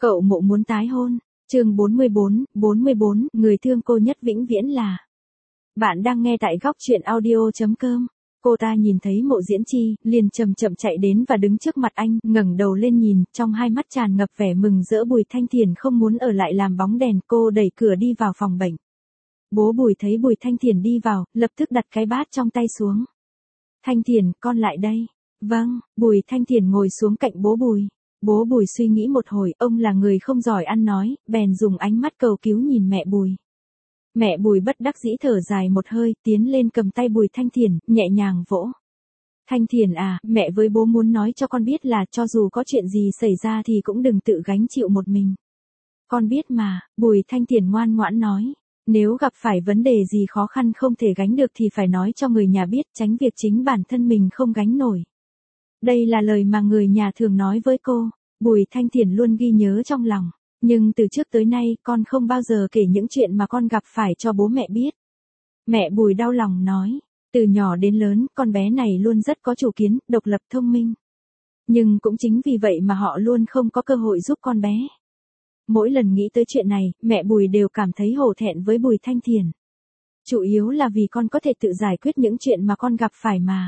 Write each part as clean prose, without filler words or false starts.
Cậu Mộ muốn tái hôn. Chương 44, người thương cô nhất vĩnh viễn là. Bạn đang nghe tại góc truyện audio.com. Cô ta nhìn thấy Mộ Diễn Chi, liền chậm chậm chạy đến và đứng trước mặt anh, ngẩng đầu lên nhìn, trong hai mắt tràn ngập vẻ mừng rỡ. Bùi Thanh Thiền không muốn ở lại làm bóng đèn, cô đẩy cửa đi vào phòng bệnh. Bố Bùi thấy Bùi Thanh Thiền đi vào, lập tức đặt cái bát trong tay xuống. Thanh Thiền, con lại đây. Vâng, Bùi Thanh Thiền ngồi xuống cạnh bố Bùi. Bố Bùi suy nghĩ một hồi, ông là người không giỏi ăn nói, bèn dùng ánh mắt cầu cứu nhìn mẹ Bùi. Mẹ Bùi bất đắc dĩ thở dài một hơi, tiến lên cầm tay Bùi Thanh Thiền, nhẹ nhàng vỗ. Thanh Thiền à, mẹ với bố muốn nói cho con biết là cho dù có chuyện gì xảy ra thì cũng đừng tự gánh chịu một mình. Con biết mà, Bùi Thanh Thiền ngoan ngoãn nói. Nếu gặp phải vấn đề gì khó khăn không thể gánh được thì phải nói cho người nhà biết, tránh việc chính bản thân mình không gánh nổi. Đây là lời mà người nhà thường nói với cô, Bùi Thanh Thiền luôn ghi nhớ trong lòng. Nhưng từ trước tới nay con không bao giờ kể những chuyện mà con gặp phải cho bố mẹ biết. Mẹ Bùi đau lòng nói, từ nhỏ đến lớn con bé này luôn rất có chủ kiến, độc lập thông minh. Nhưng cũng chính vì vậy mà họ luôn không có cơ hội giúp con bé. Mỗi lần nghĩ tới chuyện này, mẹ Bùi đều cảm thấy hổ thẹn với Bùi Thanh Thiền. Chủ yếu là vì con có thể tự giải quyết những chuyện mà con gặp phải mà.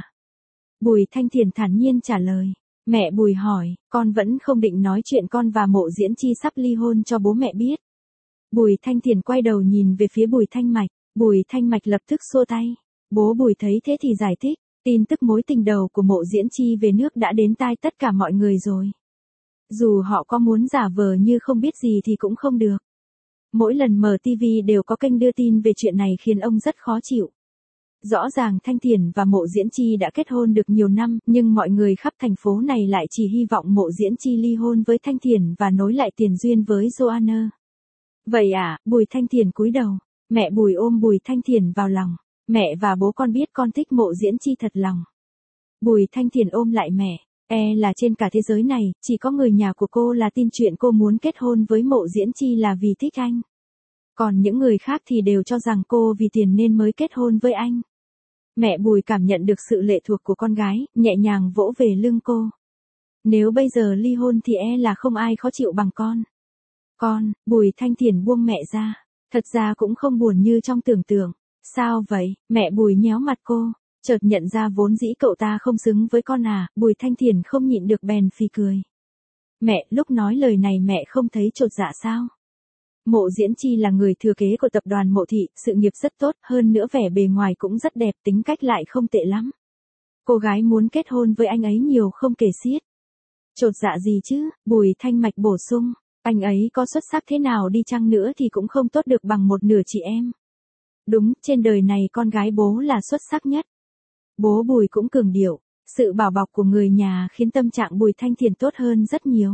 Bùi Thanh Thiền thản nhiên trả lời. Mẹ Bùi hỏi, con vẫn không định nói chuyện con và Mộ Diễn Chi sắp ly hôn cho bố mẹ biết. Bùi Thanh Thiền quay đầu nhìn về phía Bùi Thanh Mạch. Bùi Thanh Mạch lập tức xua tay. Bố Bùi thấy thế thì giải thích, tin tức mối tình đầu của Mộ Diễn Chi về nước đã đến tai tất cả mọi người rồi. Dù họ có muốn giả vờ như không biết gì thì cũng không được. Mỗi lần mở TV đều có kênh đưa tin về chuyện này khiến ông rất khó chịu. Rõ ràng Thanh Thiền và Mộ Diễn Chi đã kết hôn được nhiều năm, nhưng mọi người khắp thành phố này lại chỉ hy vọng Mộ Diễn Chi ly hôn với Thanh Thiền và nối lại tiền duyên với Joanna. Vậy à, Bùi Thanh Thiền cúi đầu, mẹ Bùi ôm Bùi Thanh Thiền vào lòng. Mẹ và bố con biết con thích Mộ Diễn Chi thật lòng. Bùi Thanh Thiền ôm lại mẹ, là trên cả thế giới này, chỉ có người nhà của cô là tin chuyện cô muốn kết hôn với Mộ Diễn Chi là vì thích anh. Còn những người khác thì đều cho rằng cô vì tiền nên mới kết hôn với anh. Mẹ Bùi cảm nhận được sự lệ thuộc của con gái, nhẹ nhàng vỗ về lưng cô. Nếu bây giờ ly hôn thì là không ai khó chịu bằng con. Con, Bùi Thanh Thiền buông mẹ ra. Thật ra cũng không buồn như trong tưởng tượng. Sao vậy? Mẹ Bùi nhéo mặt cô. Chợt nhận ra vốn dĩ cậu ta không xứng với con à, Bùi Thanh Thiền không nhịn được bèn phì cười. Mẹ, lúc nói lời này mẹ không thấy chột dạ sao? Mộ Diễn Chi là người thừa kế của tập đoàn Mộ Thị, sự nghiệp rất tốt, hơn nữa vẻ bề ngoài cũng rất đẹp, tính cách lại không tệ lắm. Cô gái muốn kết hôn với anh ấy nhiều không kể xiết. Chột dạ gì chứ, Bùi Thanh Mạch bổ sung, anh ấy có xuất sắc thế nào đi chăng nữa thì cũng không tốt được bằng một nửa chị em. Đúng, trên đời này con gái bố là xuất sắc nhất. Bố Bùi cũng cường điệu, sự bảo bọc của người nhà khiến tâm trạng Bùi Thanh Thiền tốt hơn rất nhiều.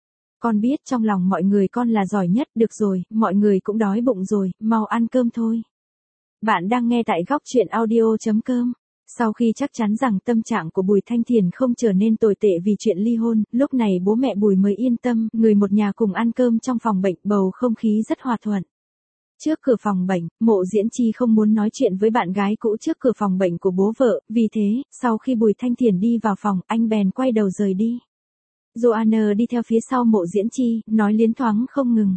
Con biết trong lòng mọi người con là giỏi nhất, được rồi, mọi người cũng đói bụng rồi, mau ăn cơm thôi. Bạn đang nghe tại góc truyện audio.com. Sau khi chắc chắn rằng tâm trạng của Bùi Thanh Thiền không trở nên tồi tệ vì chuyện ly hôn, lúc này bố mẹ Bùi mới yên tâm, người một nhà cùng ăn cơm trong phòng bệnh, bầu không khí rất hòa thuận. Trước cửa phòng bệnh, Mộ Diễn Chi không muốn nói chuyện với bạn gái cũ trước cửa phòng bệnh của bố vợ, vì thế, sau khi Bùi Thanh Thiền đi vào phòng, anh bèn quay đầu rời đi. Joanna đi theo phía sau Mộ Diễn Chi, nói liến thoáng không ngừng.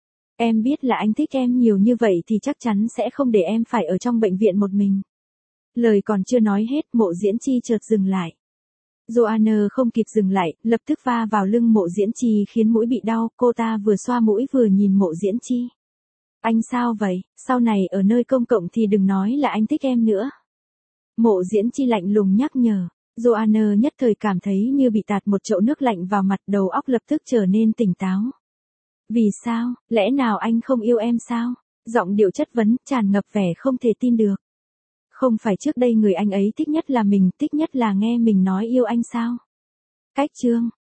Em biết là anh thích em nhiều như vậy thì chắc chắn sẽ không để em phải ở trong bệnh viện một mình. Lời còn chưa nói hết, Mộ Diễn Chi chợt dừng lại. Joanna không kịp dừng lại, lập tức va vào lưng Mộ Diễn Chi khiến mũi bị đau, cô ta vừa xoa mũi vừa nhìn Mộ Diễn Chi. Anh sao vậy, sau này ở nơi công cộng thì đừng nói là anh thích em nữa. Mộ Diễn Chi lạnh lùng nhắc nhở. Joanna nhất thời cảm thấy như bị tạt một chậu nước lạnh vào mặt, đầu óc lập tức trở nên tỉnh táo. Vì sao, lẽ nào anh không yêu em sao? Giọng điệu chất vấn, tràn ngập vẻ không thể tin được. Không phải trước đây người anh ấy thích nhất là mình, thích nhất là nghe mình nói yêu anh sao? Cách chương,